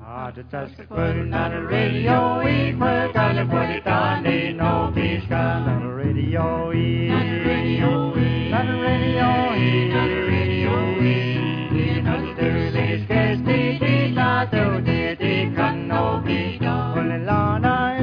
Not a radio, we put on the body down, they know peace, not a radio, not a radio, not a radio, not a radio, we not a dirty, scarce, they not do, they can no be done. Only Lana,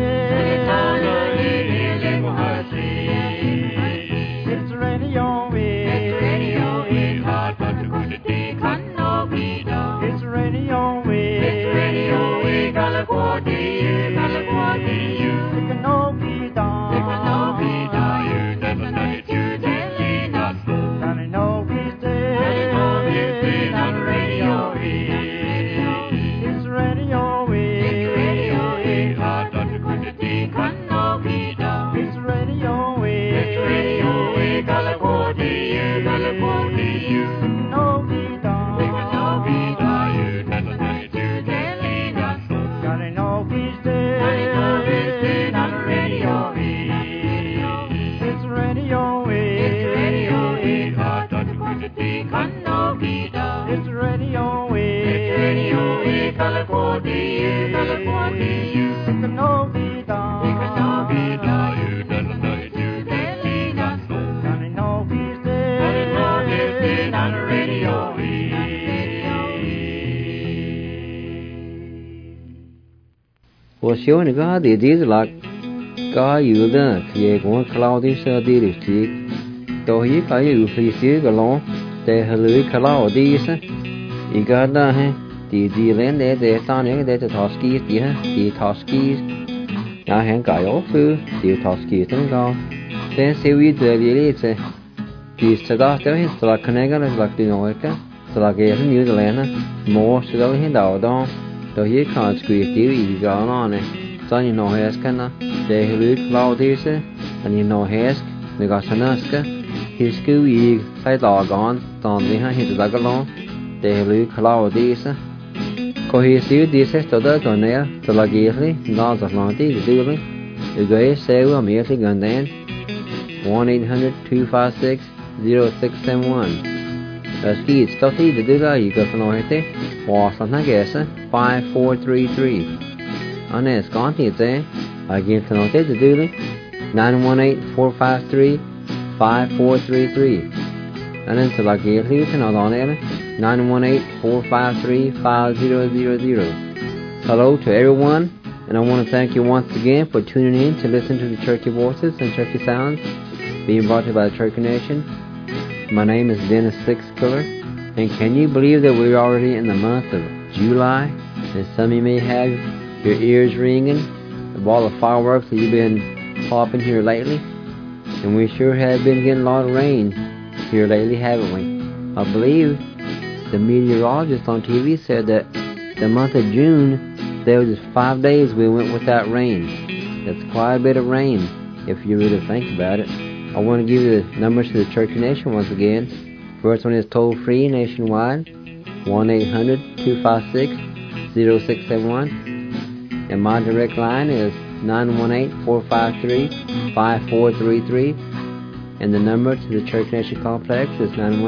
it's radio, it's radio, hard but the good, they can no be done. It's radio, it's radio, we gotta go to you, it can no be done, it can no be done, you never know it, you tell not so. Can no be stay, not radio, it's radio, it's radio, hard but the good, they can no be done. It's radio, we gotta go to you, it can no be done, it can no be done, you never know it, you tell not so. Can no be stay, not radio, it's radio, hard but the good, they can no be done. It's radio, we gotta go to you, it can no be done, it can no be done, you never know it, you tell not so. Can no be stay, not radio, Well, showing the God, the ideas like God, you the create one cloudy study of stick. Though he can you free stick along, they hallelujah cloud these. You got the land there, they're standing there to Toskies, the Toskies. Now, hang guy off food, the Toskies and go. Then see we do the these Sadasta, his like Canagan, like the Noika, so like New Zealand, more so that he down. Though he can't squeeze you gone on it. So you know Haskana, they look loud this, and you know Hask, they got Sanaska, his school ye, side log on, don't behind his dog along, they look loud this. Cohesive this to the tonner, to like easily, lots of naughty, the doing, the gray sale immediately gun then 1-800-256-0671. Ski stuffy the digger you got no hit, was on a guess 5433. On this conti say, I give to note the doodle 918-453-5433. And then till I give you to not on it 918-453-5000. Hello to everyone, and I want to thank you once again for tuning in to listen to the Turkey Voices and Turkey Sounds being brought to you by the Turkey Nation. My name is Dennis Sixkiller, and can you believe that we're already in the month of July? And some of you may have your ears ringing of all the fireworks that you've been popping here lately. And we sure have been getting a lot of rain here lately, haven't we? I believe the meteorologist on TV said that the month of June, there was just 5 days we went without rain. That's quite a bit of rain, if you really think about it. I want to give you the numbers to the Turkey Nation once again. First one is toll-free nationwide, 1-800-256-0671. And my direct line is 918-453-5433. And the number to the Turkey Nation Complex is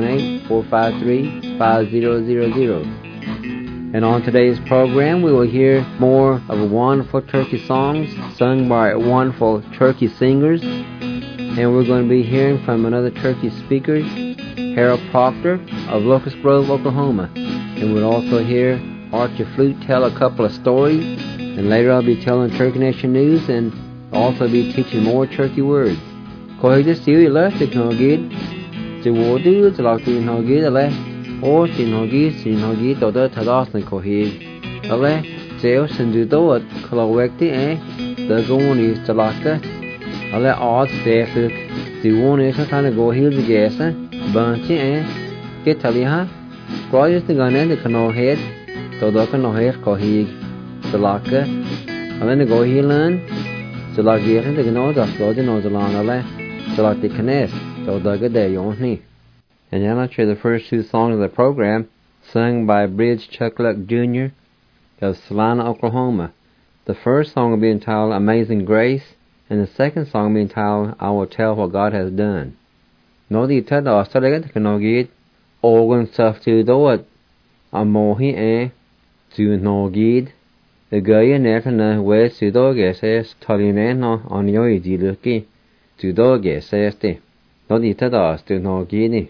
918-453-5000. And on today's program, we will hear more of wonderful Turkey songs sung by wonderful Turkey singers. And we're going to be hearing from another Turkey speaker, Harold Proctor of Locust Grove, Oklahoma. And we'll also hear Archie Flute tell a couple of stories. And later I'll be telling Turkey Nation news and also be teaching more Turkey words. Coi just xíu gì lỡ thì nó ghi thì vô đưa thì là thì nó ghi là ô thì nó ghi tổ đó thật đó là coi hi là chéo sinh du đó là việc thì the going is to like that là odds there thì one is kind of go here the gas bunch cái thali ha có just the gun the cano head tổ đó cano head coi hi to like and then go here learn to like here the cano đó rồi thì nó là so like the Knes, so the day on. And now I'll share the first two songs of the program, sung by Bridge Chuckluck Jr. of Salina, Oklahoma. The first song will be entitled Amazing Grace, and the second song will be entitled I Will Tell What God Has Done. Nói đi thật đó, sao đấy cái nói gì? Organ stuff to do it. Amohi to nói gì? The guy na we sudo gese taline no onyo idiluki sudo gese este no dita das to no gini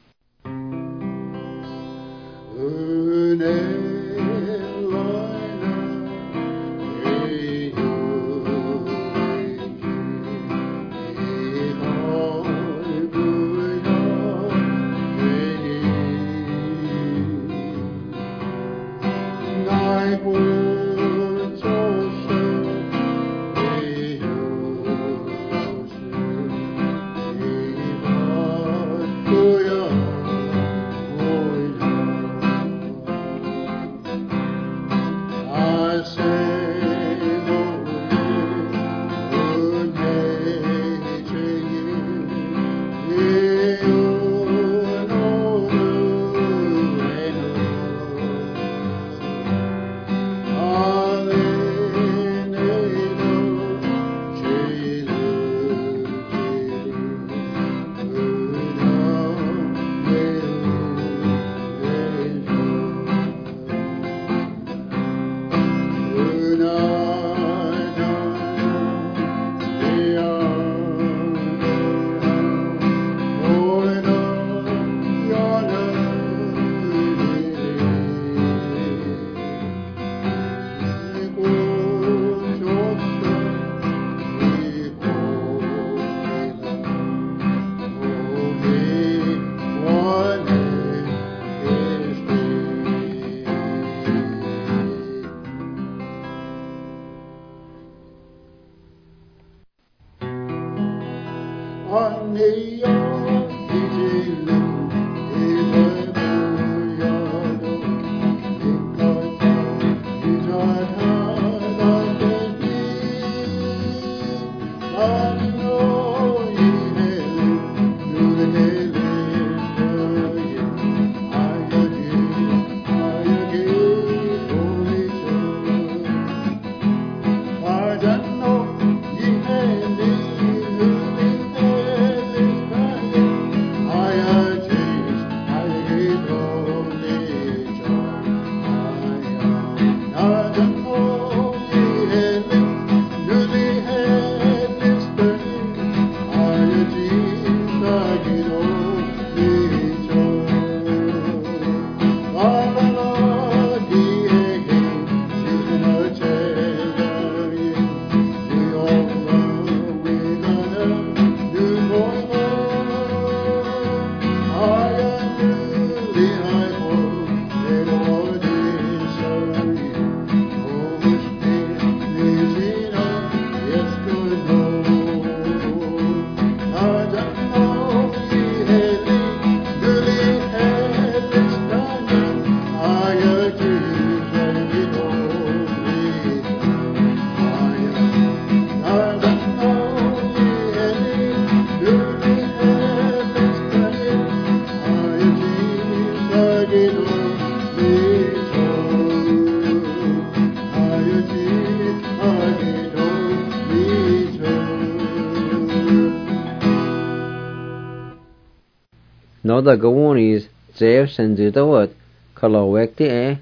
No the gawonies Zeus and Zudawat Kalawekti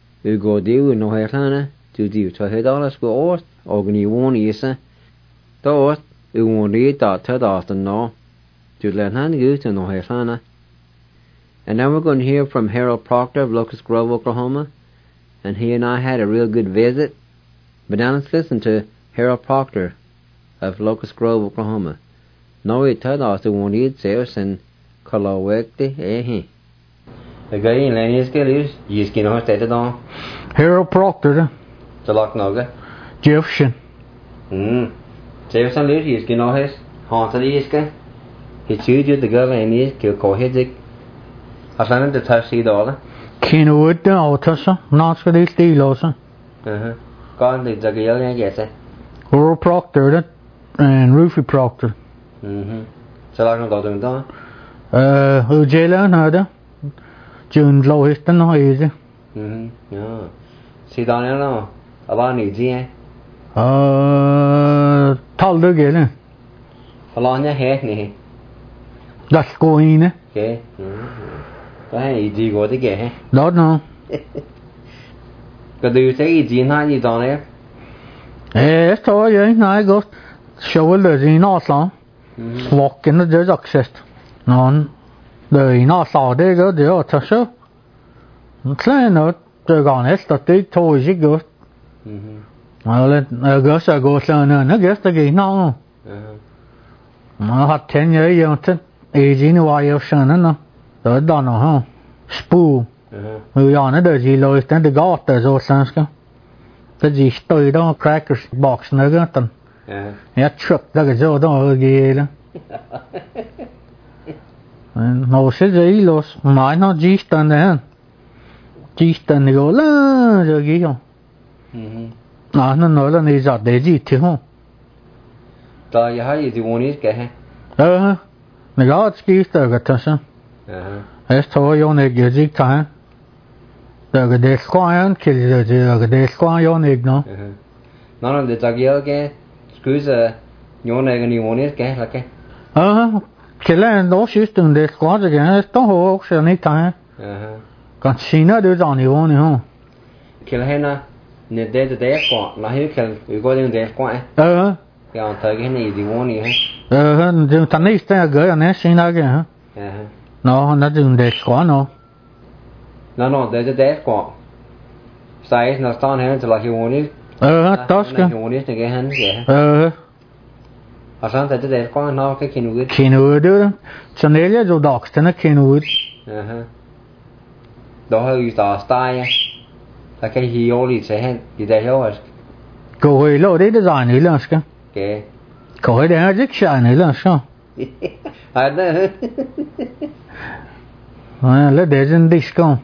go diu no herlana to diu to hedalas go ort ogni wonisa dort woni da tadast no to learn you to no herlana. And now we're going to hear from Harold Proctor of Locust Grove, Oklahoma, and he and I had a real good visit. But now let's listen to Harold Proctor of Locust Grove, Oklahoma. No it tadast woni Zeus and Kalawekti The guy in Lenny's Gillies, you skin on state on Harold Proctor, the Loch Noga Jefferson. Jefferson lives, you skin on his haunted Iska. He chewed you the girl and he's killed Cohidic. I found the Tashi dollar. Kenwood, the Altassa, not for these dealers. Gone the Zagayel, I guess. Harold Proctor and Rufy Proctor. So long ago, doing that. Ujela, nada. June lowest and no easy. Yeah. See down there now. About easy, Told again. Along your head, nee. That's going, Okay. Hey, easy go to get, Don't know. But do you say Jean had you done it? Så jeg nej godt. Sjovt det i Nordsjælland. Walking the success. Non. Det i Nordsjælland det går det at tage så. Så noget det går næsten det tog ikke godt. Eller jeg gør så godt så noget gæster gik noget. Jeg har tænkt jeg til Jean var jeg sådan noget. Det der noget. Spu. Jeg det de lå i stand det godt det så svenska. Det de stod der crackers box noget den. Jeg trykte det så der gik. Når så det i los. Nej når de stand der. De stand det går la så gik jo. Nej når der nede så det de til hun. Der jeg har det vundet skal have. Det går at skifte det kan så. Jeg tror jo ikke jeg ikke tager. Det skøjeren kælder det skøjeren ikke nå. Nå det tager jeg skuse jo ikke ni vundet skal have. Kælder no system det skøjeren det står også ikke tager. Kan sine det der ni vundet ho. Kælder hende nede det skøjeren når helt kælder vi går det skøjeren. Ja tager hende i de vundet det tager næste jeg gør jeg sine ikke. Nå det det skøjeren nå. Nå det skøjeren. Size når står han til at vundet. Der skal. Vundet det han og så det skøjeren når kan kende ud. Det. Så nælger du doks den kende ud. Der har vi der stege. Der kan hive lidt til hen i det her også. Gå i lå det design i landske. Okay. Gå i det her ikke shine i landske. Nej det. Nej lad det den disco.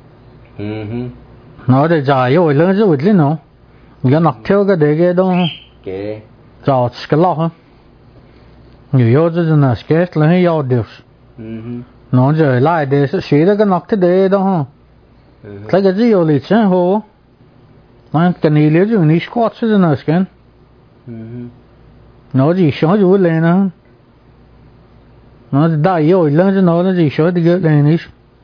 Nå det er jo i landske ud lige nu. Jeg nok til at det dog. Okay. Så skal lade. Jo det den skal lade jeg det. Nå det leger det så siger det nok til det dog. Så kan det jo lidt så ho. Man kan ikke lide jo ni squat så den skal. Nå de så jo læner. Nå det der jo i landet nå de så det gør læner.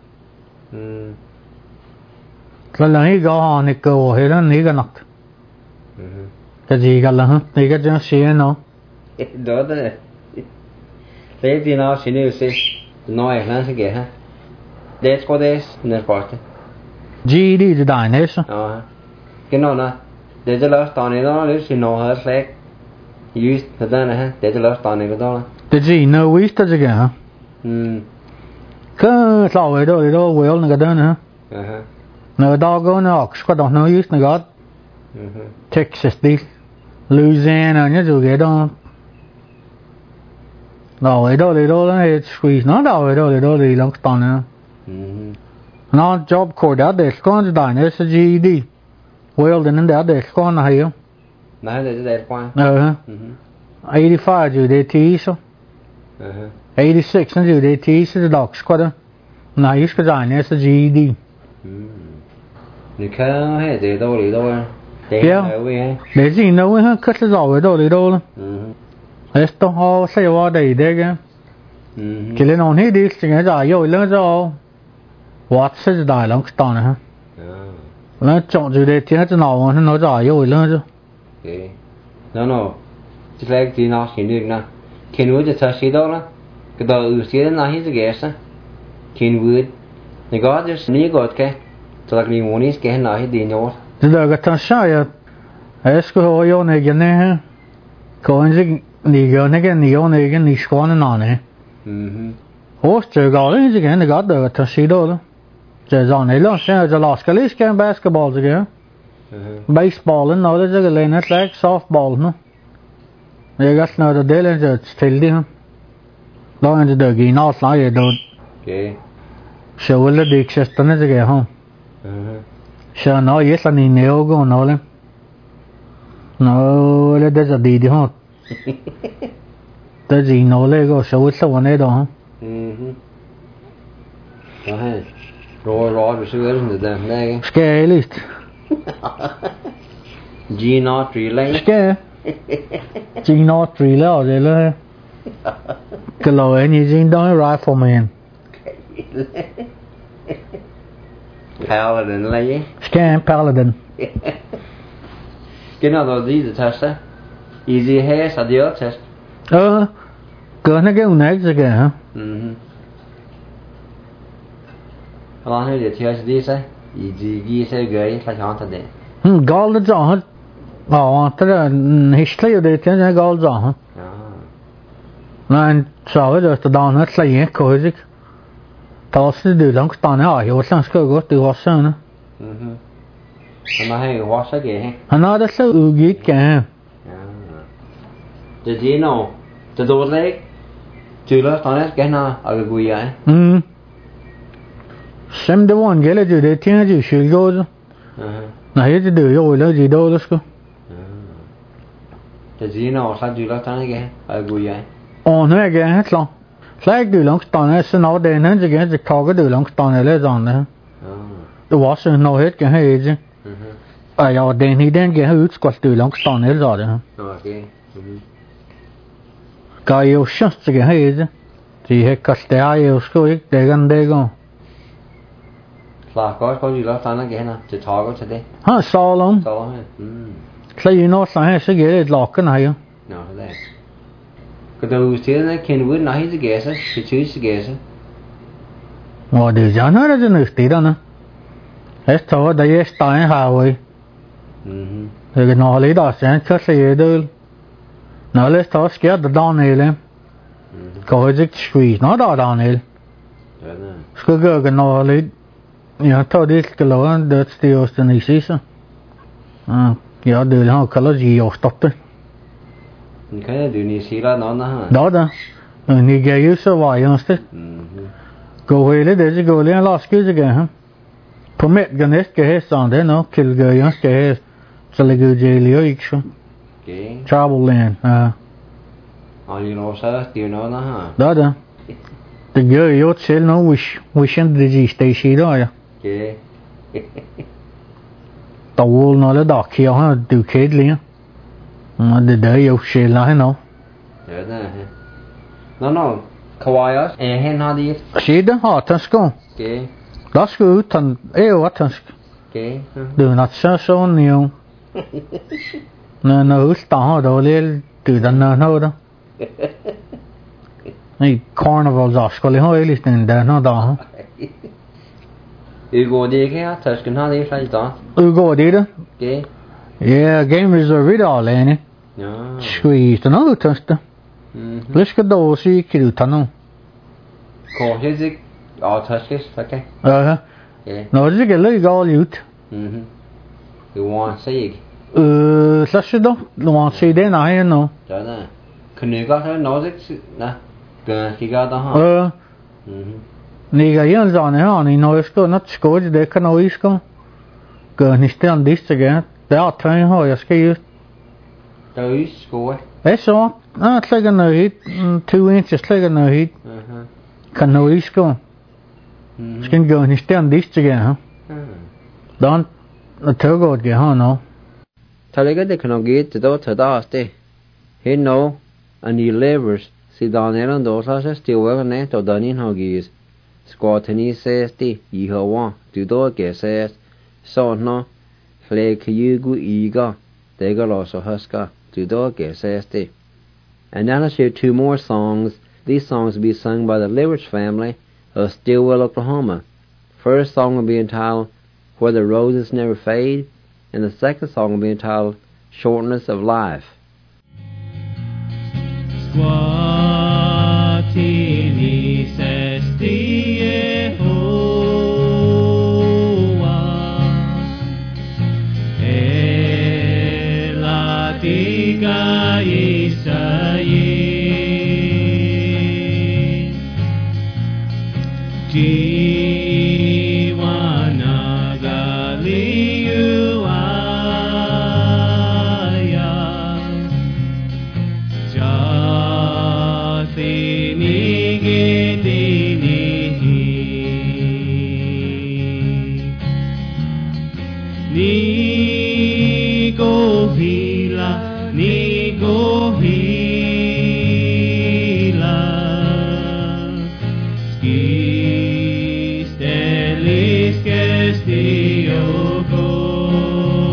Så længe går han ikke går heller ikke nok. Det de kan lade det kan jo se nå. Det det er noget sin se. Nå jeg lader sig have. Det skal det næste. GD det der næste. Genau det last on it all is her slag. Just det der det last on it all. Det er no vist det igen. Kan slå det well når den her. Når der går nok skal der noget just noget. Texas det. Louisiana ja du get on. Nå det er squeeze nå det er langt der. Nå job cord der skal det der næste GD. Well den der det skal han have. Nej det er point. 85 jo det teaser. 86 jo det teaser det nok skal det. Nej jeg skal der næste GD. Det kan have det dårligt dog. Det er jo ja. Det er noget han kan det dårligt dog. Esto har så var det i det igen. Kille nogen helt det skal der jo langt så. What så der langt der her. Nó chọn chủ đề thì nó nó giỏi rồi lớn chứ. Nó chỉ là cái nó hiện được nè. Khi nuôi thì thật sự đó là cái đó sẽ là hết cái gì khi nuôi thì có chứ ní gọi cái cho là mình muốn ít cái nó hết đi nhau. Thì đó cái thằng sao vậy? Ấy cái hồi yo này cái này có anh gì nhiều này cái nhiều này cái nhiều con nó này. Hốt chơi gọi cái gì cái này gọi được thằng sĩ đó. Chơi giòn này luôn, xem cho last cái list cái basketball gì kìa. Baseball nó đó cái lên hết like softball nữa. Bây giờ nó đã để lên giờ still đi không? Đó anh được cái nó lại vậy đâu. Okay. Show là đi cái tao nó cái không? Show nó yes là ni neo go nó lên. Nó là để giờ đi đi không? Tới gì nó lên go show sao này đó. Đó hay. Rồi du ser ut det där. Ska jag lite? G0 relay. Ska G0 relay det là. Cái lối anh nhìn đó rifleman. Paladin lấy. Ska Paladin. Cái nào rồi gì thì thật á. Easy hair sao điều thật. Cỡ nó cái này cái kìa hả? Làm hết để theo gì sao? Easy ghi sẽ gửi phải chọn thật đấy. Gal nó rõ hết. Thế là history để thế này gal rõ hết. Nên sau đó tôi đón hết lại nhé coi gì. Tao sẽ đưa lòng tao này hiểu sang cái có từ hóa sang nữa. Nó hay hóa sang cái hay. Nó đã sẽ ghi cái. Jadi gì nó, từ đầu lấy, từ đó tao nói cái nào ở cái quỷ ấy. Xem được one cái là từ để thiên chứ sự rồi. Này thì được rồi là gì đâu đó cơ. Jadi gì nó sao từ đó tao nói cái ở quỷ ấy. Nó cái hết luôn. Lại từ lòng tao này sẽ nói đến hết cái gì thao cái từ lòng tao này lấy rằng đấy. Tôi hóa sinh nói hết cái hay chứ. Giờ đến thì đến cái hữu quật từ lòng tao này rồi đấy. Cái yêu sinh cái hay chứ. Thì hết cái ai yêu cái để gần đây không. Là có gì đó tao nói cái nào, chỉ thao có thế đấy. Sao lắm. Sao hết. Lấy nó sang sẽ cái lọt cái này không? Đấy. Cái đầu tiên này khi nó nói gì cái sao, cái chữ gì cái sao. Để cho nó ra cho nó tí đó nè. Hết thôi đây hết tay hà vậy. Rồi cái nó lấy đó sẽ cho xe đưa. Nó lấy thôi cái đó này lên. Có cái squeeze nó đó này. Cái nó lấy. Ja, thôi đi cái lỗ đợt tiêu trên này xí sao. Ja, đưa nó cái lỗ gì ở top đấy. Cái này đưa xí ra nó hả? Đó đó. Ni cái yếu số vài样đấy. Cô về lấy để cho cô lấy last cái gì hả? Permit cái này cái hết xong đấy nó kill cái样cái hết. Sẽ lấy cái gì liều ít số. Travel land. You know sao tiêu nó hả? Đó đó. The girl yếu chế nó wishing the gì station đó à? Tàu nó là đỏ kia ha, từ kết liền. Mà để đợi yếu chế lại nó. Đấy nè. Nó kawaii hen ha đi. Chế đó họ thânsko. Đósko thân eo thân. Đừng nát sao nhiều. Nó hút tao đó lên từ đằng nào đó. Này carnival gió skulle ha är lite där nå då. Går det kan ta ska ha det flyt då. Går det då? Yeah, game reserve då läne. Ja. Squeeze nå testa. Let's go då så gick det utan nå. Ko hezig taskis okej. Nå det ska lägga all ut. Du want sig. Så då, du want sig det nej nå. Ja nè. Kunde gå här nå det nè. Khi ra đó hả? Ni cái gì đó này ni nói cái nó có gì để cái nói cái cái ni stand this again. Đó thay hỏi cái tới school ấy số it's like an hit 2 inches like an hit can nói cái skin go ni stand this again hả? Don't thở gọi cái hả nó? Thay cái cái nó ghi từ đó từ đó thế. He know and he levers. Si Daniel dos haces still ne to Danin hagis. Squatini says ti Yehovah du do que says so no flake yugu iga dega loso huska du do que says ti. And now I'll share two more songs. These songs will be sung by the Liverich family of Stillwell, Oklahoma. First song will be entitled Where the Roses Never Fade, and the second song will be entitled Shortness of Life. Squatini says the Yehovah Elatika Isayin Jiwana Galiu Aya Ski stelis que stioko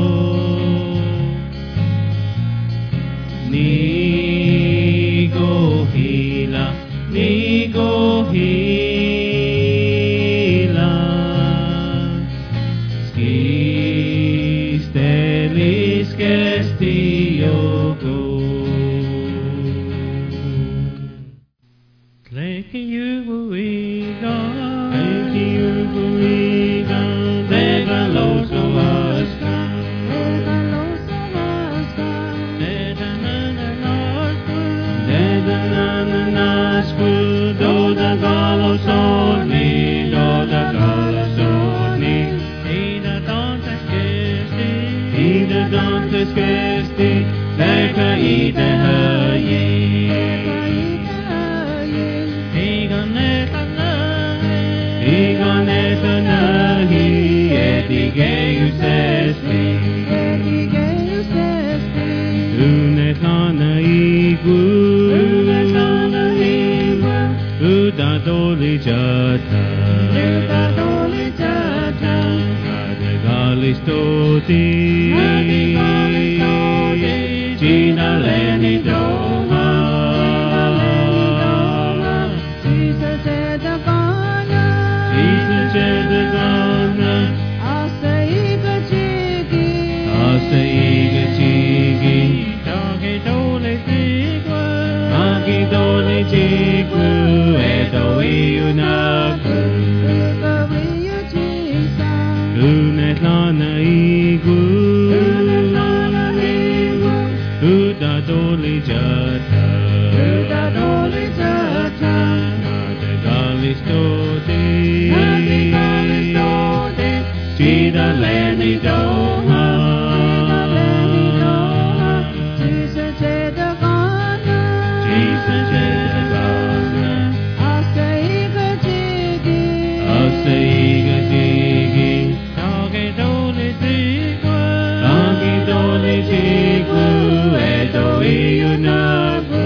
Jesus Christi, leka i det höje. Igon eta nahi, etigeus esti. Unetana igu, Udadoli jata, Adegalistote, Gina leni doma, Jesus jedagana, Asaiga chigi, Dagi dole jigu, Edo iunaku, Unetlana igu, Udadoli jata, Nadegalistote, Gida leni doma, Jesus jedagana, Asaiga jigi, Dagi dole jigu, Edo iunaku,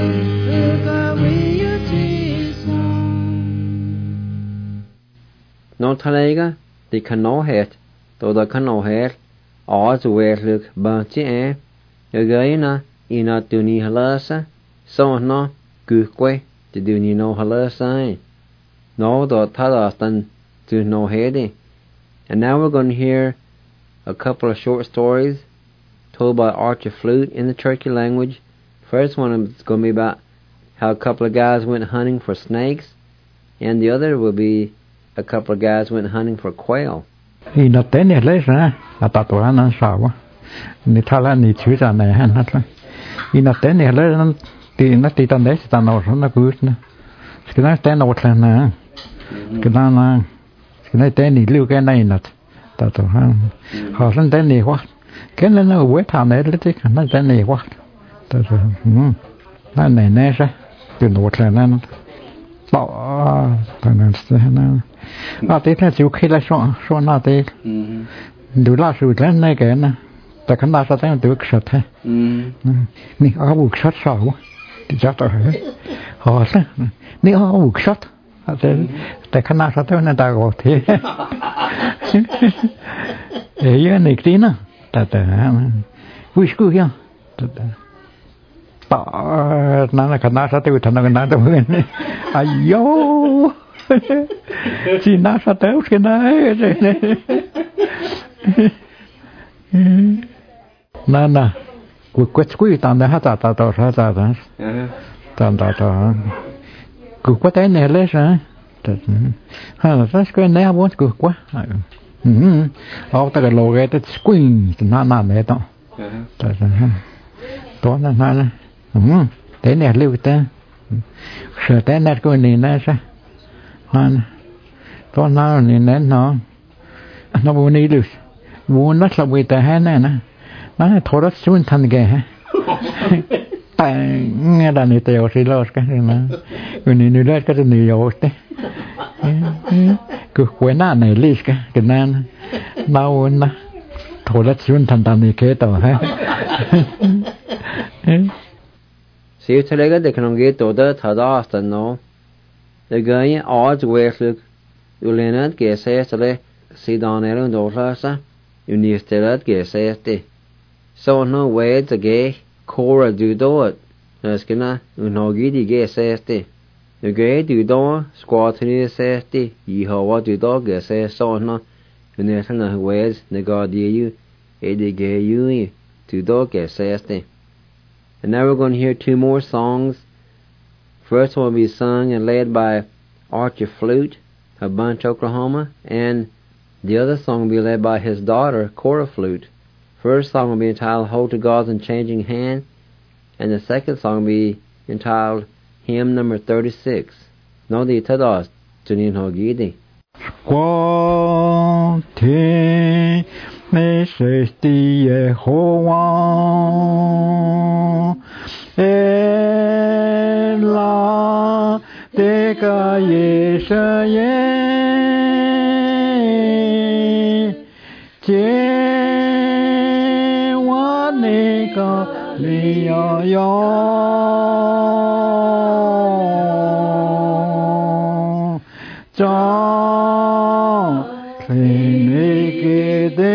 No talega, the canohet, though the canohet, odds werluk bunty Yagaina, ina duni halasa, so no, gukwe, to duni no halasa. No, the tadastan to no heady. And now we're going to hear a couple of short stories told by Archie Flute in the Cherokee language. First one is going to be about how a couple of guys went hunting for snakes, and the other will be a couple of guys went hunting for quail. Ina tene lesa, atatuana sawa. Ni tala ni chuza na hanatla. Ina tene lesa, ti na ti tan desa tan or na kusna. Skina tene otla na. Skina na. Skina tene liu ke na inat. Tatu ha. Hasan tene wa. Ken na we ta na le ti na tene wa. Tatu. Na ne ne sa. Ti no otla na. Ba tan na. À thế là chịu khi là so na thế, đủ là sự lên này cái nè,แต่ขนาดนั้นตัวก็ชัดแท้นี่เอาบุกชัดสาวที่จะต่อให้หอซะนี่เอาบุกชัดแต่ขนาดนั้นตาก็เท่เยอะนี่ที่น่ะแต่วิสกุยังต่อนั่นขนาดนั้นตัวทำงานตัวเองอายุsi nasa tao cái này nè quét tao đã tao quét cái này lấy ra ha là cái này muốn quá tao cái lô cái tao quét nè này tao đó nè cái này lưu ta sợ cái này cái này nè sao to nào này nén nó buồn đi được buồn nó là vì tại hai này nè nó thổi rất xuống thành cái ha tại nghe đàn này tiêu xí lót cái này người này lót cái này nhiều thế cứ quên này lít cái nan mau na thổi rất xuống thành đàn này kế tàu ha See you later. They can get to the Tadasta no. The guy odds werkelijk ulenet gesestele sidonero dorasa unistelet geseste. So no way to ge Cora do it. Naskina unogidi geseste. The gay do squatini sesti Yehovah do gesest so no unesana ways negadi you edige you to geseste. And now we're going to hear two more songs. First one will be sung and led by Archie Flute of Bunch, Oklahoma, and the other song will be led by his daughter, Cora Flute. First song will be entitled Hold to God's Unchanging Hand, and the second song will be entitled Hymn number 36. No di tadas tunin hogidi. Squati 你是的耶和华，拉这个以色列，借我那个利亚哟，张天你给的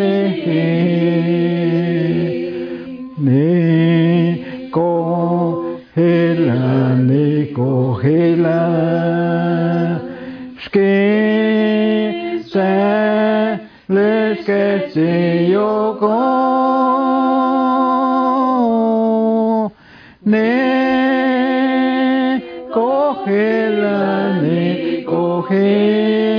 你过黑了，你过黑了，是在了个自由过，你过黑了，你过黑。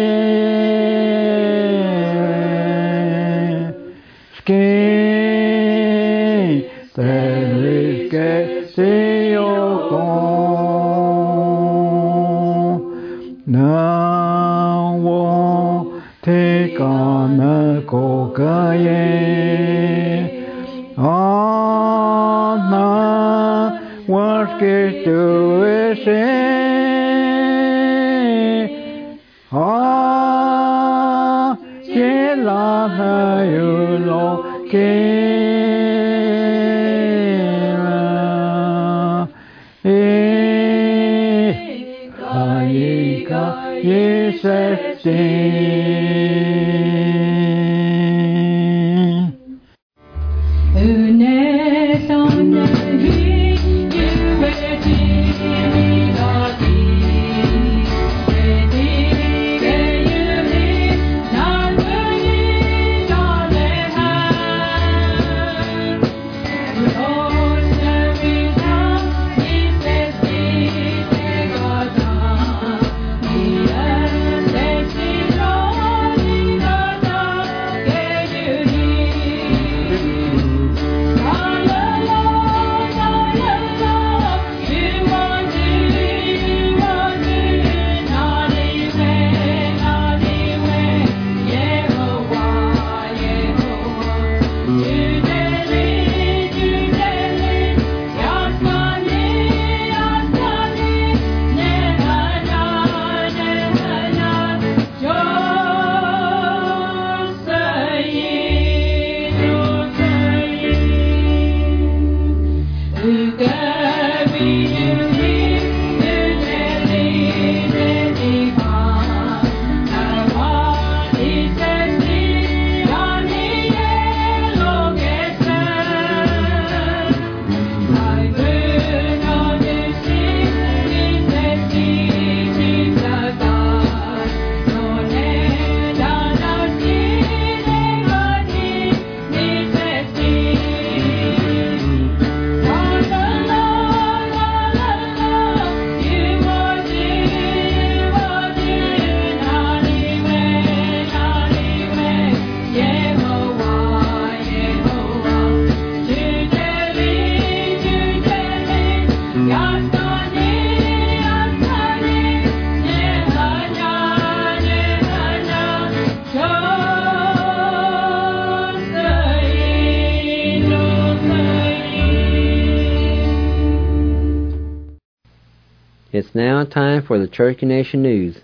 It's now time for the Cherokee Nation News.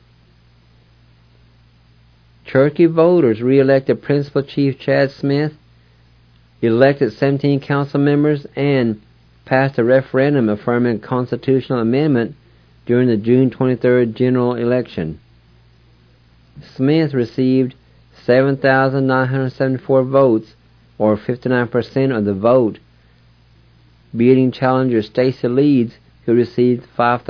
Cherokee voters re-elected Principal Chief Chad Smith, elected 17 council members, and passed a referendum affirming a constitutional amendment during the June 23rd general election. Smith received 7,974 votes, or 59% of the vote, beating challenger Stacey Leeds, who received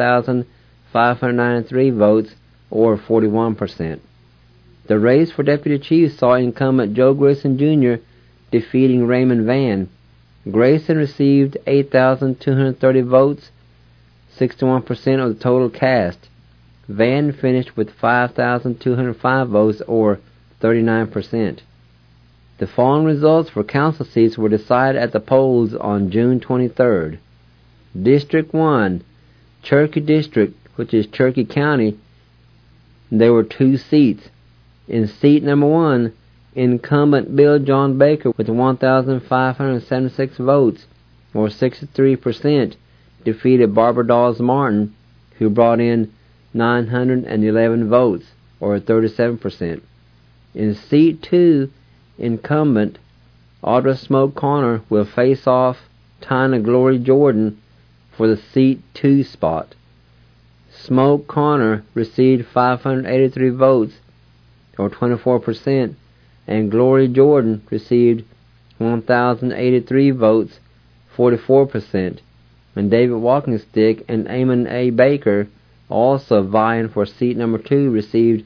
5,593 votes, or 41%. The race for deputy chief saw incumbent Joe Grayson Jr. defeating Raymond Vann. Grayson received 8,230 votes, 61% of the total cast. Vann finished with 5,205 votes, or 39%. The following results for council seats were decided at the polls on June 23rd. District 1, Cherokee District, which is Cherokee County, there were 2 seats. In seat number 1, incumbent Bill John Baker with 1,576 votes, or 63%, defeated Barbara Dawes Martin, who brought in 911 votes, or 37%. In Seat 2, incumbent Audra Smoke Connor will face off Tina Glory Jordan for the Seat 2 spot. Smoke Connor received 583 votes, or 24%, and Glory Jordan received 1,083 votes, 44%, and David Walkingstick and Amon A. Baker, also vying for seat number 2, received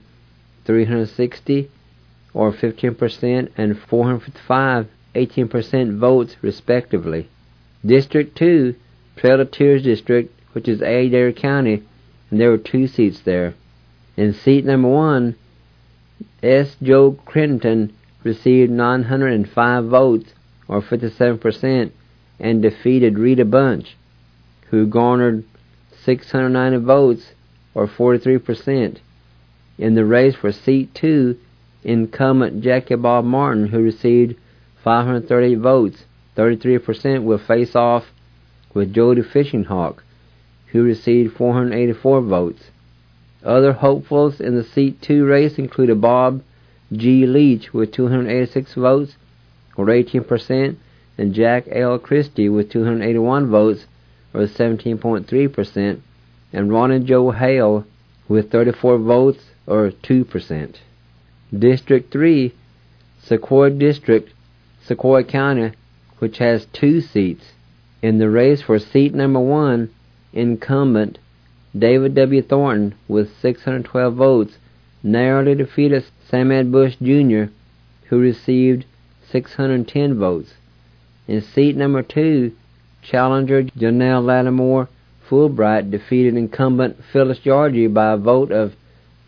360, or 15%, and 455, 18% votes, respectively. District 2, Trail of Tears District, which is Adair County, and there were 2 seats there. In seat number 1, S. Joe Crittenton received 905 votes, or 57%, and defeated Rita Bunch, who garnered 690 votes, or 43%. In the race for seat 2, incumbent Jackie Bob Martin, who received 538 votes, 33%, will face off with Jody Fishing Hawk, who received 484 votes. Other hopefuls in the seat 2 race included Bob G. Leach with 286 votes, or 18%, and Jack L. Christie with 281 votes, or 17.3%, and Ronnie Joe Hale with 34 votes, or 2%. District 3, Sequoia District, Sequoia County, which has 2 seats. In the race for seat number 1, incumbent David W. Thornton with 612 votes narrowly defeated Samad Bush Jr., who received 610 votes. In seat number 2, challenger Janelle Lattimore Fulbright defeated incumbent Phyllis Georgie by a vote of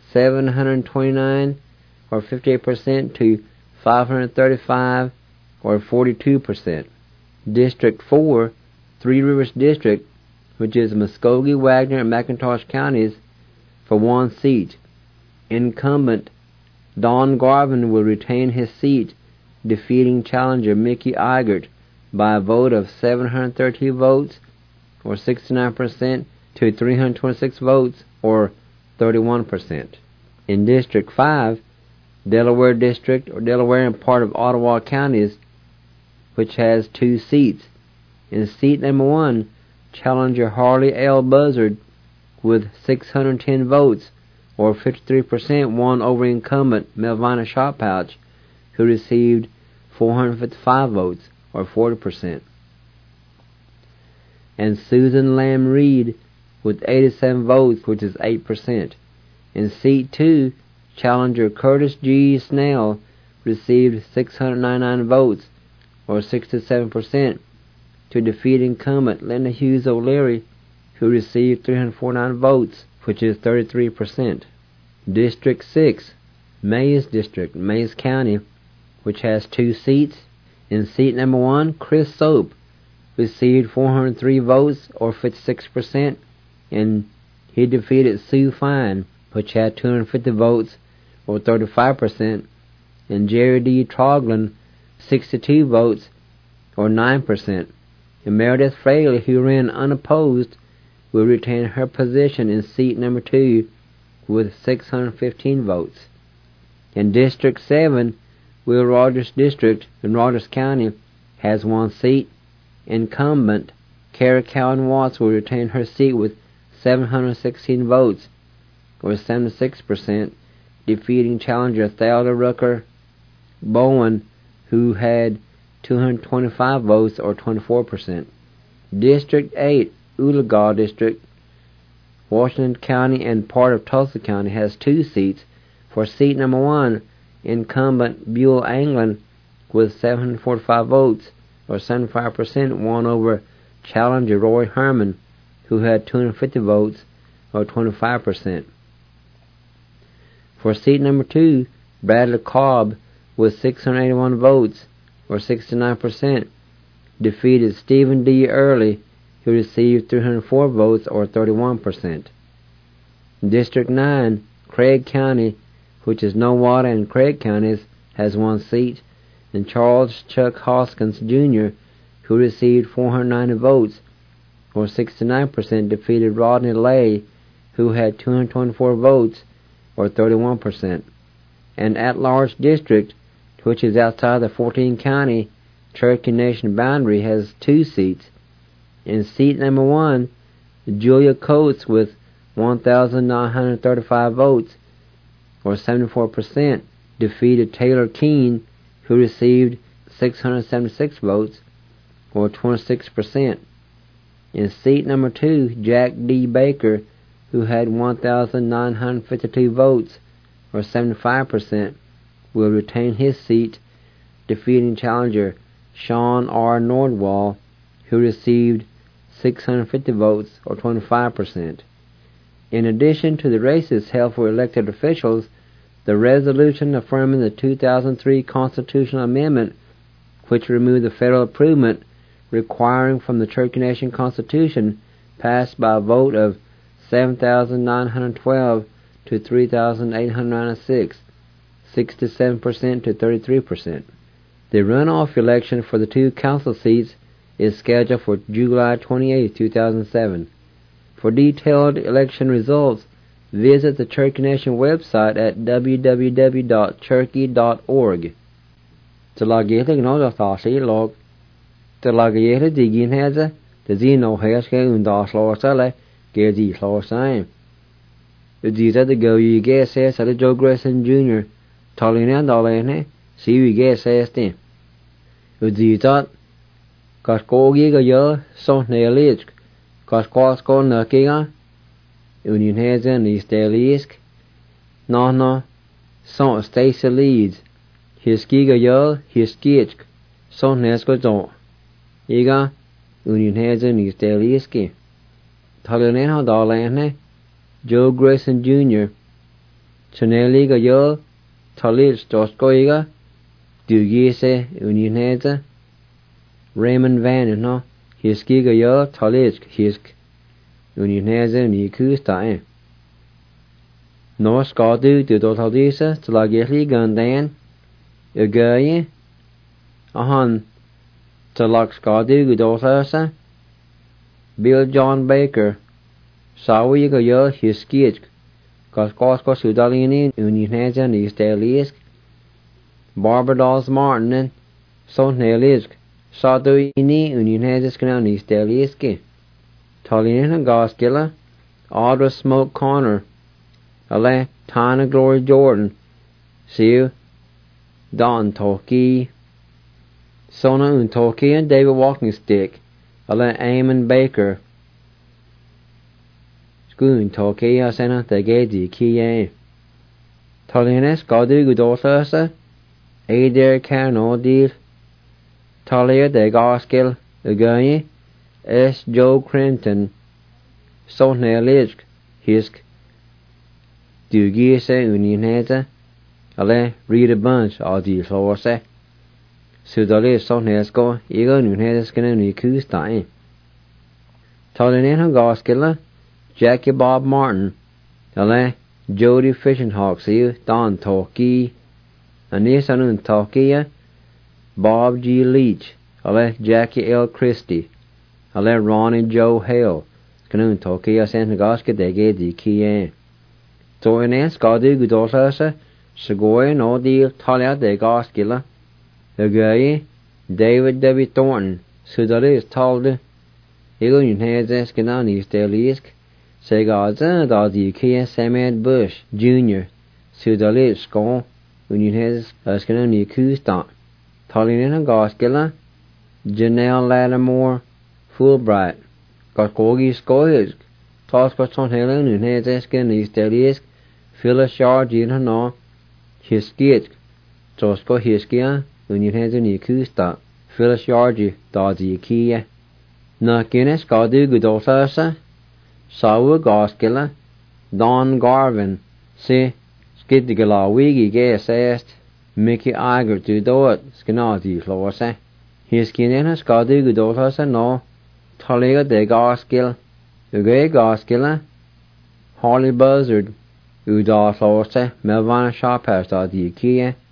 729, or 58%, to 535, or 42%. District 4, Three Rivers District, which is Muskogee, Wagner, and McIntosh counties, for 1 seat. Incumbent Don Garvin will retain his seat, defeating challenger Mickey Eigert by a vote of 730 votes, or 69%, to 326 votes, or 31%. In District 5, Delaware District, or Delaware and part of Ottawa counties, which has 2 seats. In seat number 1, challenger Harley L. Buzzard with 610 votes, or 53%, won over incumbent Melvina Shotpouch, who received 455 votes, or 40%. And Susan Lamb Reed with 87 votes, which is 8%. In seat 2, challenger Curtis G. Snell received 699 votes, or 67%, to defeat incumbent Linda Hughes O'Leary, who received 349 votes, which is 33%. District 6, Mays District, Mays County, which has 2 seats. In seat number 1, Chris Soap received 403 votes, or 56%, and he defeated Sue Fine, which had 250 votes, or 35%, and Jerry D. Troglin, 62 votes, or 9%. And Meredith Fraley, who ran unopposed, will retain her position in seat number 2 with 615 votes. In District 7, Will Rogers District in Rogers County has 1 seat. Incumbent Kara Cowan Watts will retain her seat with 716 votes, or 76%, defeating challenger Thelda Rucker Bowen, who had 225 votes, or 24%. District 8, Oologah District, Washington County and part of Tulsa County, has 2 seats. For seat number 1, incumbent Buell Anglin with 745 votes, or 75%, won over challenger Roy Herman, who had 250 votes, or 25%. For seat number 2, Bradley Cobb with 681 votes, or 69%, defeated Stephen D. Early, who received 304 votes, or 31%. District 9, Craig County, which is Nowata and Craig counties, has 1 seat, and Charles Chuck Hoskins, Jr., who received 490 votes, or 69%, defeated Rodney Lay, who had 224 votes, or 31%. An at-large district, which is outside the 14-county Cherokee Nation boundary, has 2 seats. In seat number 1, Julia Coates with 1,935 votes, or 74%, defeated Taylor Keene, who received 676 votes, or 26%. In seat number 2, Jack D. Baker, who had 1,952 votes, or 75%, will retain his seat, defeating challenger Sean R. Nordwall, who received 650 votes, or 25%. In addition to the races held for elected officials, the resolution affirming the 2003 constitutional amendment, which removed the federal improvement requiring from the Cherokee Nation Constitution, passed by a vote of 7,912 to 3,896, 67% to 33%. The runoff election for the 2 council seats is scheduled for July 28, 2007. For detailed election results, visit the Cherokee Nation website at www.cherokee.org. Tilagayeta digin heza, the zino heske undas lorsale, gezi lorsime. Udiza the go you guess says at Joe Grayson Jr. Tolina dolene, see you guess says then. Udiza Kaskogi go yo, son neolisk, Kaskosko nakiga, Union heza ni stelisk, no, son Stacy leads, his giga yo, his skitch, son nesko don. Iga, Union heza ni steliski. Tolina dolene, Joe Grayson Jr. Chaneliga yo, Talis Doskoiga, Dugise Unioneza, Raymond Van no, Hiskiga yo, Talis Hisk, Unioneza Nikusta. No Skadu to Dotaldisa, Talageli Gundan, Ugaye, Ahan, Talak Skadu Gudotasa, Bill John Baker, Sawiga yo, Hiskitsk, Kaskosko Sudalini, Unioneza Nistelisk, Barbados Martin, Sonelisk, Saduini, Unioneza Skana Nisteliski, Tolina Goskilla, Audra Smoke Connor, Ale, Tana Glory Jordan, Siu, Don Toki, Sona Untoki and David Walking Stick, Ale Eamon Baker, Skoon Toki Asena Tegedi Kie, Tolines Godu Gudosasa, Adair Carno Deal, Talia de Gaskell, Ugaye, S. Joe Crenton, Sonelisk, Hisk, Dugise Unioneza, Ale Read a Bunch, Adi Florse, Sudalis Sonesco, Ego Unioneza Skinny Kustain. Talinena Gaskella, Jackie Bob Martin, Ale Jody Fishing Hawk, Don Toki, Anis Anun Tokia, Bob G. Leach, Ale Jackie L. Christie, Ale Ronnie Joe Hale, Canun Tokia Santa Gaska Dege di Kie. So in Skadu Gudosasa, Segoy no deal Talia de Gaskilla, Ugaye, David W. Thornton, Sudalis Talde, Ego Unioneza Skinani Stelisk, Segaza Dadi Kia Samuel Bush, Jr., Sudalis Skon, Unioneza Skinani Kustan, Talinena Gaskilla, Janelle Lattimore, Fulbright, Gaskogi Skoisk, Toskoston Helen Unioneza Skinani Stelisk, Phyllis Yargina no, Hiskitsk, Tosko Hiskia, Unioneza Nikustan, Phyllis Yargi, Dadi Kia. Na Guinness Gadu Gudosasa, Sawa Gaskilla, Don Garvin, Se, Skiddigala Wigi Gasast, Mickey Iger to do it, Skinati Florse. His Guinness Gadu Gudosasa no, Talia de Gaskill, Ugay Gaskilla, Harley Buzzard, Uda Florse, Melvana Shophouse Dadi Kia,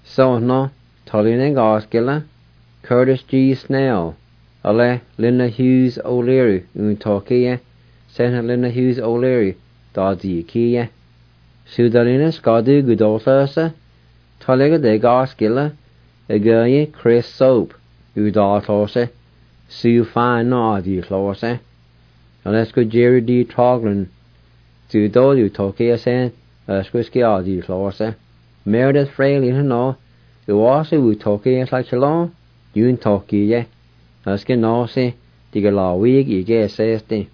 So no, Tolina Gaskilla, Curtis G. Snell, Ale Linda Hughes O'Leary, Untokia, Santa Linda Hughes O'Leary, Dodzi Kia, Sudalina Scadu Gudolasa, Toliga de Gaskilla, Agaya Chris Soap, Udaltose, Sue Fine Nodi Close, let's go Jerry D. Troglin, Sudo Utokia Sen, Squisky Odi Close, Meredith Fraley, no, you also Utokia like Chalon, you Tokia, Askin Nose, Digala Wig, you guess, says.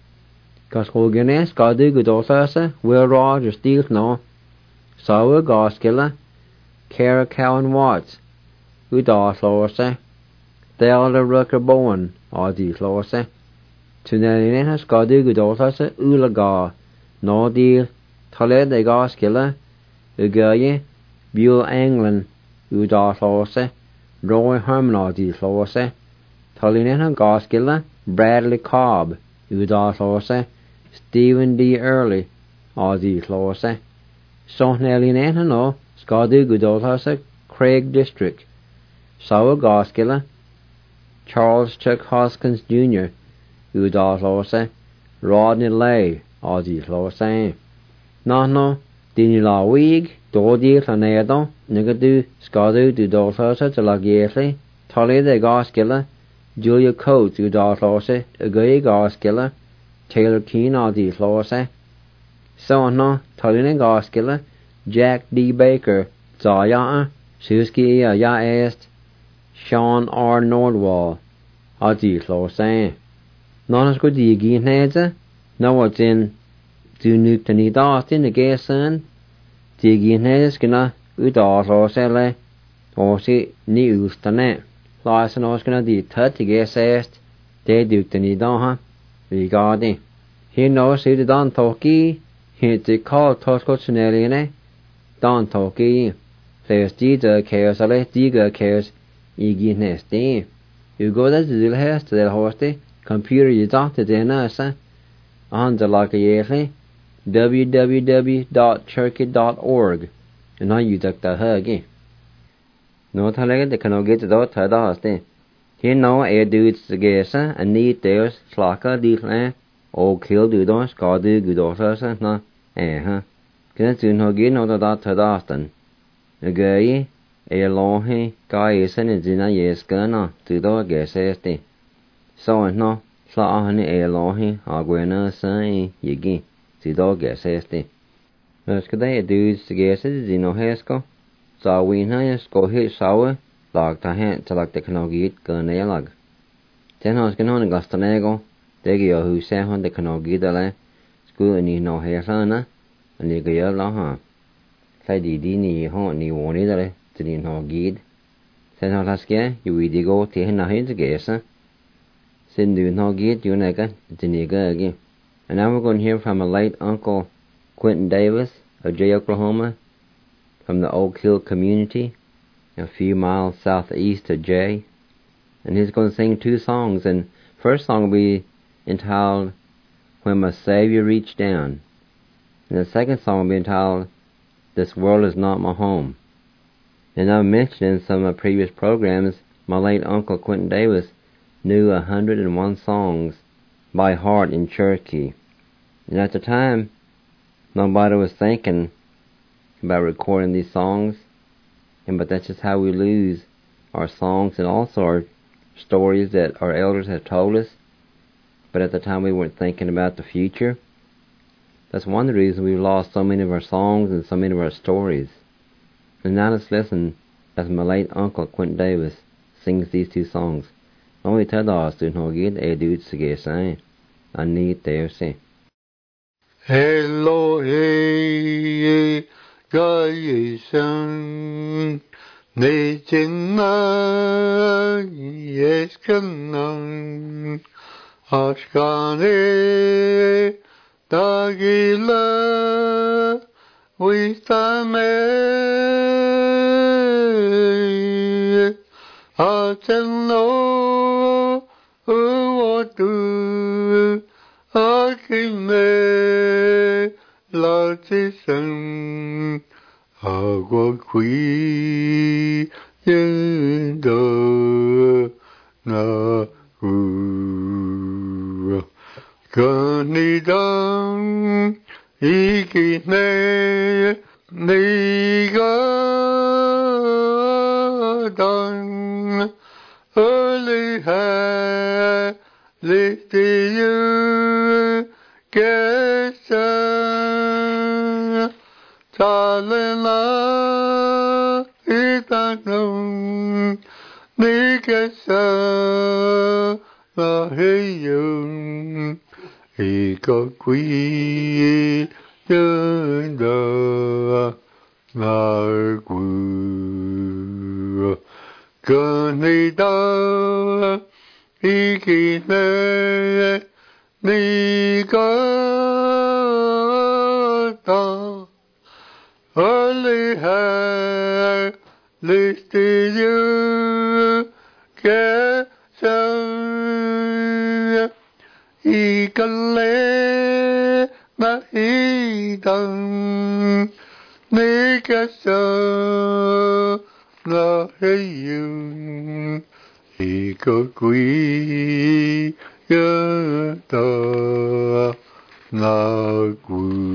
Cos Hoganes, Scadu Gudolasa, Will Rogers Steels no, Sawa Gaskilla, Cara Cowan Watts, Udaltose, Delta Rucker Bowen, Odi Close, Tunelina Scadu Gudolasa, Ulaga, No Deal, Toled de Gaskilla, Ugaye, Buell Anglin, Udaltose, Roy Herman Odi Close, Tolina Gaskilla, Bradley Cobb, Udaltose, Stephen D. Early, Odi Close, Sonelina no, Scadu Gudolasa, Craig District, Sawa Gaskilla, Charles Chuck Hoskins Jr., Udaltose, Rodney Lay, Odi Close, No, Dini La Wig, Dodi Clanedo, Nigadu, Scadu Udaltose, Talagiesi, Tolly de Gaskilla, Julia Coates, Udaltose, Agay Gaskilla, Taylor Keane, Odi Close, So no, Tolly Gaskilla, Jack D. Baker, Zaya, Suski Ya Est, Sean R. Nordwall, Odi Close, Nonas go digi neza, no what's in do nuptani dast in the gason, digi neza gonna udaltose, Osi ni ustane, Larsen os gonna di tut to gasest, de duktani daha, Vigadi. He knows who the Don Toki, he to call Tosco Chaneliane, Don Toki, says Diga cares, ale Diga cares, Igi nesti. You go to the Zilhest to the hoste, computer you doctor the nurse, on the Lagayeli, www.churky.org, and now you duck the huggy. No talega de cano get the dot to the hoste. He know a dude's the gesa, and need there's slaka declan, or kill dudon, scadu gudosas, no, huh. Can't do no get no dot to the Austin. A gay, a longy, guy isn't in Zina yescana, to the gesesti. So no, Slahani a longy, Aguena say, yigi, to the gesesti. Let's get a dude's the geses, Zino Hesco. So we know go hit sour. Lag ta hen til lag de kanogit gane lag. Den hos kan hon gastanego, degi o hu se hon de kanogit ale, sku ni no hesana, ani gaya la ha. Sai di ni hon ni woni dale, tini no gid. Sen hon laske, yu idigo ti hen na hen de gesa. Sin du no gid yu nega, tini gagi. And now we're going to hear from a late Uncle Quentin Davis of Jay, Oklahoma, from the Oak Hill community, a few miles southeast of Jay, and he's going to sing two songs. And first song will be entitled "When My Savior Reached Down," and the second song will be entitled "This World Is Not My Home." And I've mentioned in some of my previous programs, my late Uncle Quentin Davis knew 101 songs by heart in Cherokee, and at the time, nobody was thinking about recording these songs. But that's just how we lose our songs and also our stories that our elders have told us. But at the time we weren't thinking about the future. That's one of the reasons we've lost so many of our songs and so many of our stories. And now let's listen as my late Uncle Quentin Davis sings these two songs. Only tell us to know get a dude to get saying. I need their say. Hello, hey, Gaysan, Nejina, Yeskanan, Ashkane, Dagila, Wistame, Ateno, Uwatu, Akime, Latisan, 我归人的那个，跟你当一个那个当，而你还你的人给上。查了那一大弄，你个啥那黑人一个鬼人的那个，跟你的一个那个当。而你还你的人给上一个嘞那一等，你给上那黑人一个鬼人的那个。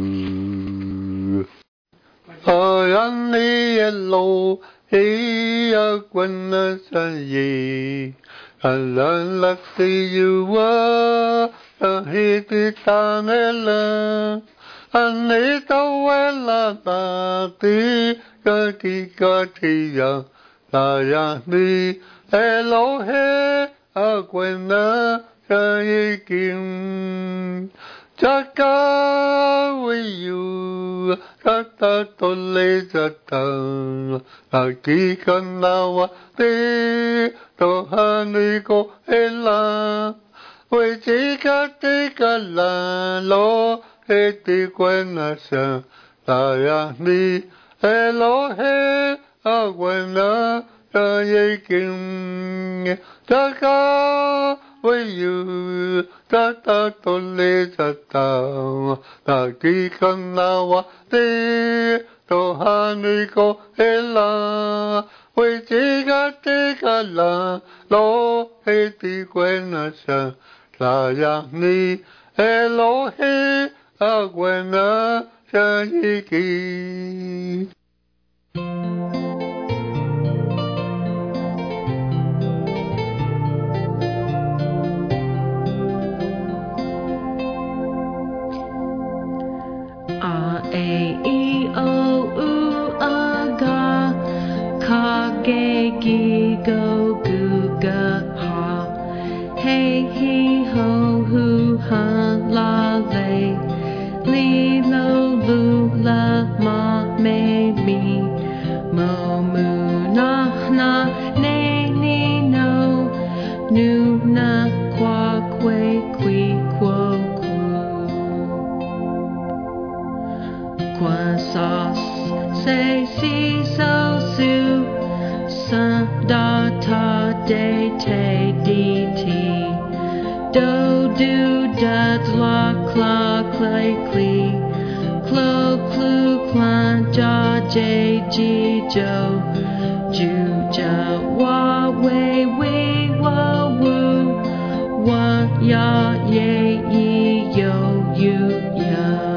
让你一路起呀滚那山野，让那地有我，让黑的大那了，让你到为了大地个个地呀，让你一路起呀滚那山野经。这个为有，他都来着等，几个那我的都喊你个黑啦，为这个啦罗黑的关那上，让你黑罗黑啊关那这已经这个。为有他都来着等，几个那我的都喊你个黑啦，为这个啦，罗黑的关那上，让你黑罗黑啊关那这一个。 Gi go goo ga ha, hey he ho hoo ha la lay, li lo lu la ma me mi, mo mu na na ne ni no, nu na qua que qui quo qua sauce say si so su. Da ta de te di ti do do da la cla clay clee clo clu clan ja j g jo ju ja wa we wa woo wa ya ye yi yo you ya.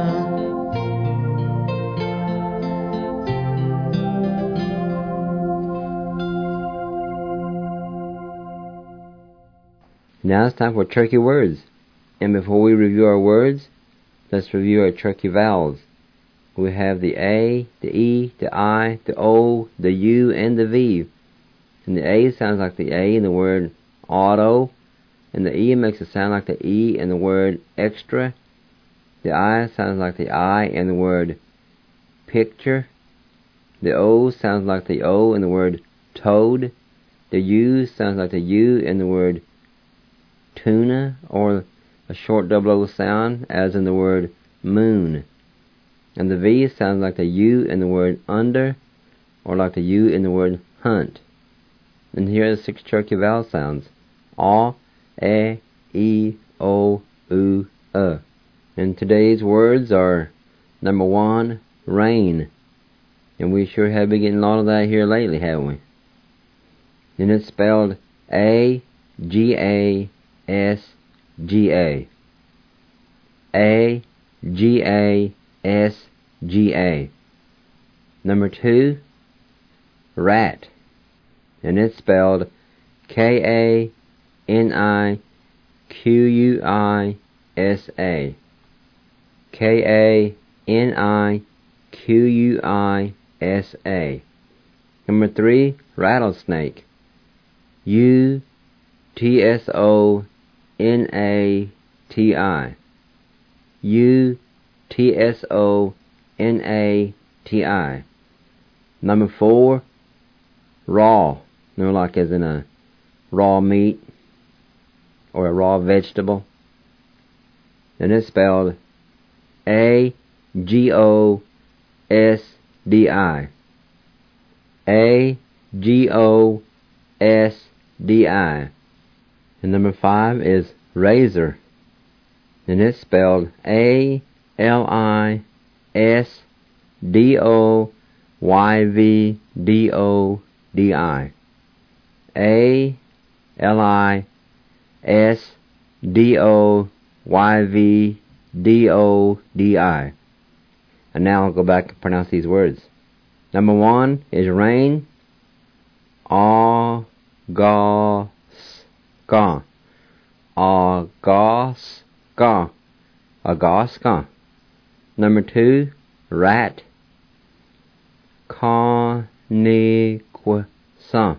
Now it's time for Turkey words. And before we review our words, let's review our Turkey vowels. We have the A, the E, the I, the O, the U, and the V. And the A sounds like the A in the word auto, and the E makes it sound like the E in the word extra. The I sounds like the I in the word picture. The O sounds like the O in the word toad. The U sounds like the U in the word tuna, or a short double O sound as in the word moon. And the V sounds like the U in the word under, or like the U in the word hunt. And here are the 6 Turkey vowel sounds: A, E, O, U, And today's words are: number 1, rain. And we sure have been getting a lot of that here lately, haven't we? And it's spelled A-G-A-S-G-A. A-G-A-S-G-A. Number 2, rat. And it's spelled K-A-N-I-Q-U-I-S-A. K-A-N-I-Q-U-I-S-A. Number 3, rattlesnake. U-T-S-O-N-A-T-I. U-T-S-O-N-A-T-I. Number 4, raw. Like as in a raw meat or a raw vegetable. And it's spelled A-G-O-S-D-I. A-G-O-S-D-I. And number 5 is razor. And it's spelled A-L-I-S-D-O-Y-V-D-O-D-I. A-L-I-S-D-O-Y-V-D-O-D-I. And now I'll go back and pronounce these words. Number 1 is rain. A-G-A-S-K. A-G-A-S-K. A-G-A-S-K. Number 2, rat. Ka-ni-gwa-san.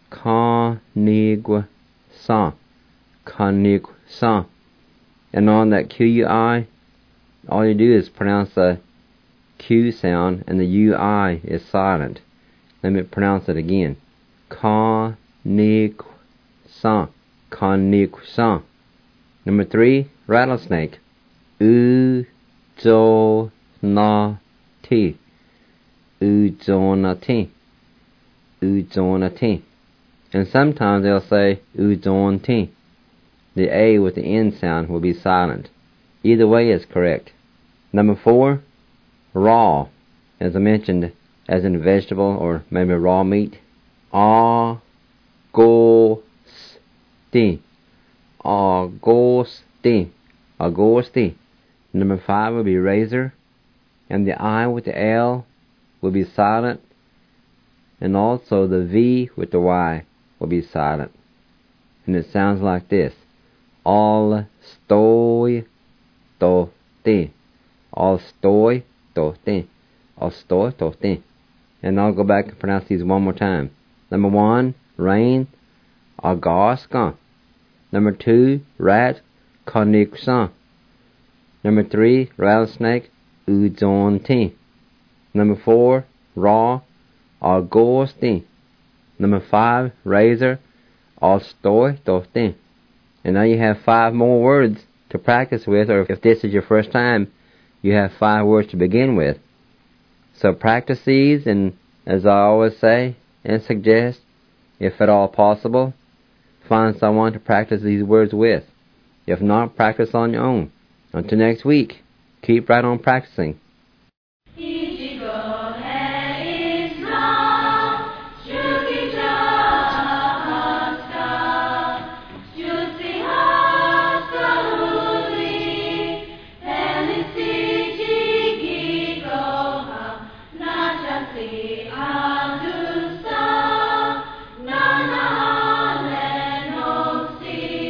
Ka-ni-gwa-san. Ka-ni-gwa-san. And on that Q-U-I, all you do is pronounce the Q sound and the U-I is silent. Let me pronounce it again. Ka-ni-gwa-san. Ka-ni-gwa-san. Number 3, rattlesnake. U-zo-na-ti. U-zo-na-ti. U-zo-na-ti. And sometimes they'll say U-zo-n-ti. The A with the N sound will be silent. Either way is correct. Number 4, raw. As I mentioned, as in vegetable or maybe raw meat. A-go-sti. A-go-sti. A-go-sti. Number 5 will be razor. And the I with the L will be silent. And also the V with the Y will be silent. And it sounds like this. All stoy to ti. All stoy to ti. All stoy to ti. And I'll go back and pronounce these one more time. Number 1, rain. A-G-A-S-K. Number 2, rat. Ka-ni-gwa-san. Number 3, rattlesnake. U-zo-n-ti. Number 4, raw. A-go-sti. Number 5, razor. All-stoy to ti. And now you have 5 more words to practice with, or if this is your first time, you have 5 words to begin with. So practice these, and as I always say and suggest, if at all possible, find someone to practice these words with. If not, practice on your own. Until next week, keep right on practicing.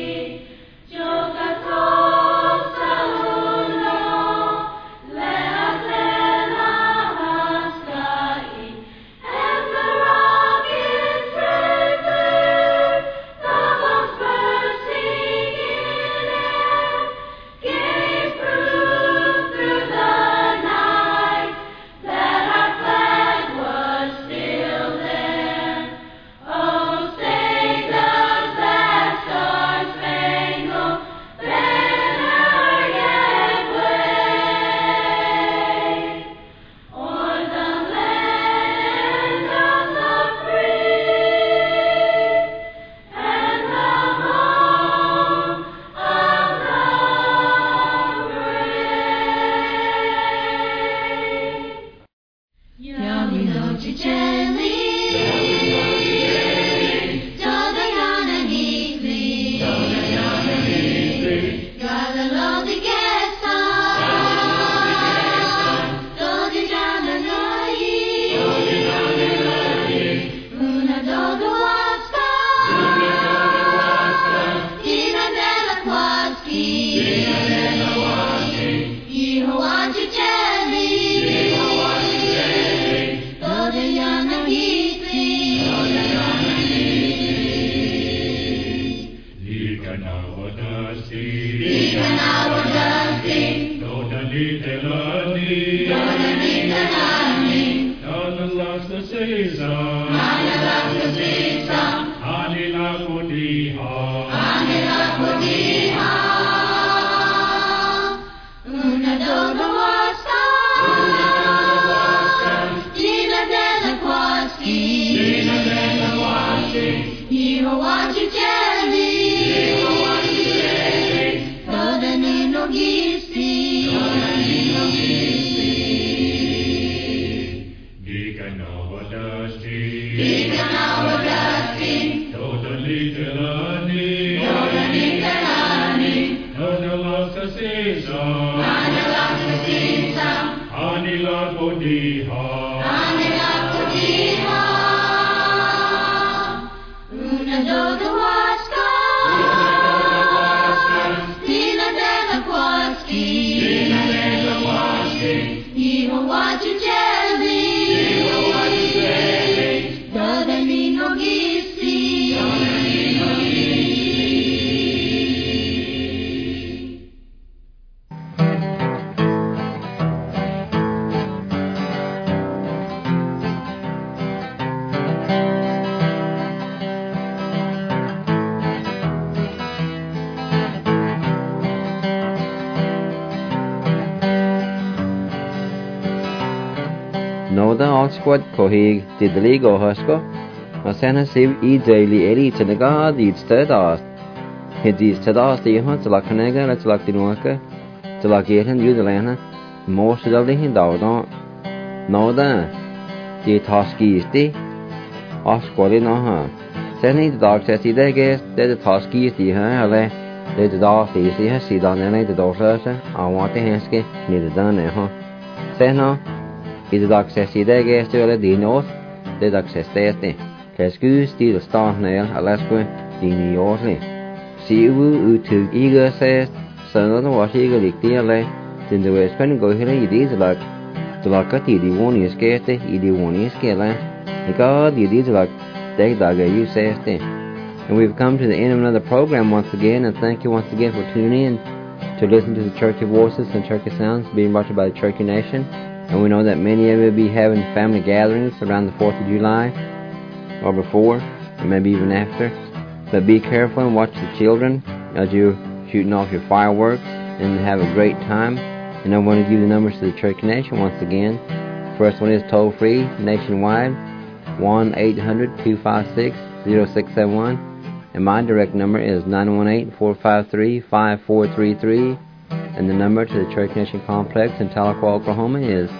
Let us sisa. Anila kusisa. Anila kudiha. Anila kudiha. Una dodo wasta. Una dodo wasta. Dina della quasi. Dina della quasi. Io wachi cheli. Io wachi cheli. Dodo nino gisi. Dodo nino gisi. Diganova dusty. Diganova dusty. Dodo literani. Dodo literani. Dodo lasa sisa. Anila kusisa. Anila kudiha. Anila kudiha. Una dodo waska. Una dodo waska. Dina della quaski. Dina della quaski. Io wachi cheli. Io wachi cheli. Dodo nino gisi. Dodo nino gisi. Noda Oxford Kohig Didley Go Husko, Asana Siv E Daily Eri Tenaga, the Stadas. Hidis Tadas, the Hunt, the Lacanega, let's like the Nuaka, the Lagatan, Udalana, most of the Hindaudan. Noda, the Toski is the Oxford no her. Sending the dog says he there guess, the Toski is the her, the dog is the her, see down the daughter, I want the Hanske, neither done there, huh? Say no. I dag ses I dag er støle din ås, det dag ses det er. Kan skydes til at starte ned, og lad os din I årslig. Sivu utug ikke ses, så når du også ikke ligger der lag, den du er spændende gå hele I disse lag. Du lager til de vågne skæste, I de vågne skæler. I går I disse lag, det dag er jo ses det. And we've come to the end of another program once again, and thank you once again for tuning in to listen to the Cherokee Voices and Cherokee Sounds being brought to you by the Cherokee Nation. And we know that many of you will be having family gatherings around the 4th of July, or before, or maybe even after. But be careful and watch the children as you're shooting off your fireworks and have a great time. And I want to give the numbers to the Cherokee Nation once again. First one is toll-free, nationwide, 1-800-256-0671. And my direct number is 918-453-5433. And the number to the Cherokee Nation Complex in Tahlequah, Oklahoma is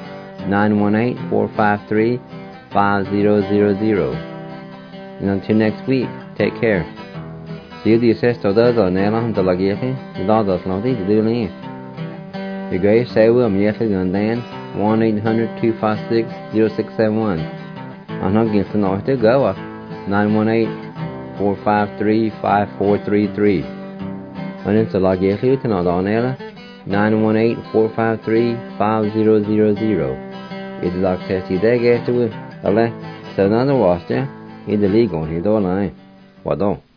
918-453-5000. And until next week, take care. See you the assisto does on Nela the Lageti, the Dadas Lodi, the Duli. The Grace say will Yetli Gundan, 1-800-256-0671. I'm not against the North to go up, 918-453-5433. And it's the Lageti to Nodonella. 918-453-5000. It's like Tessie there get to it. Ale, so another was there. In the league on his door line. What don't?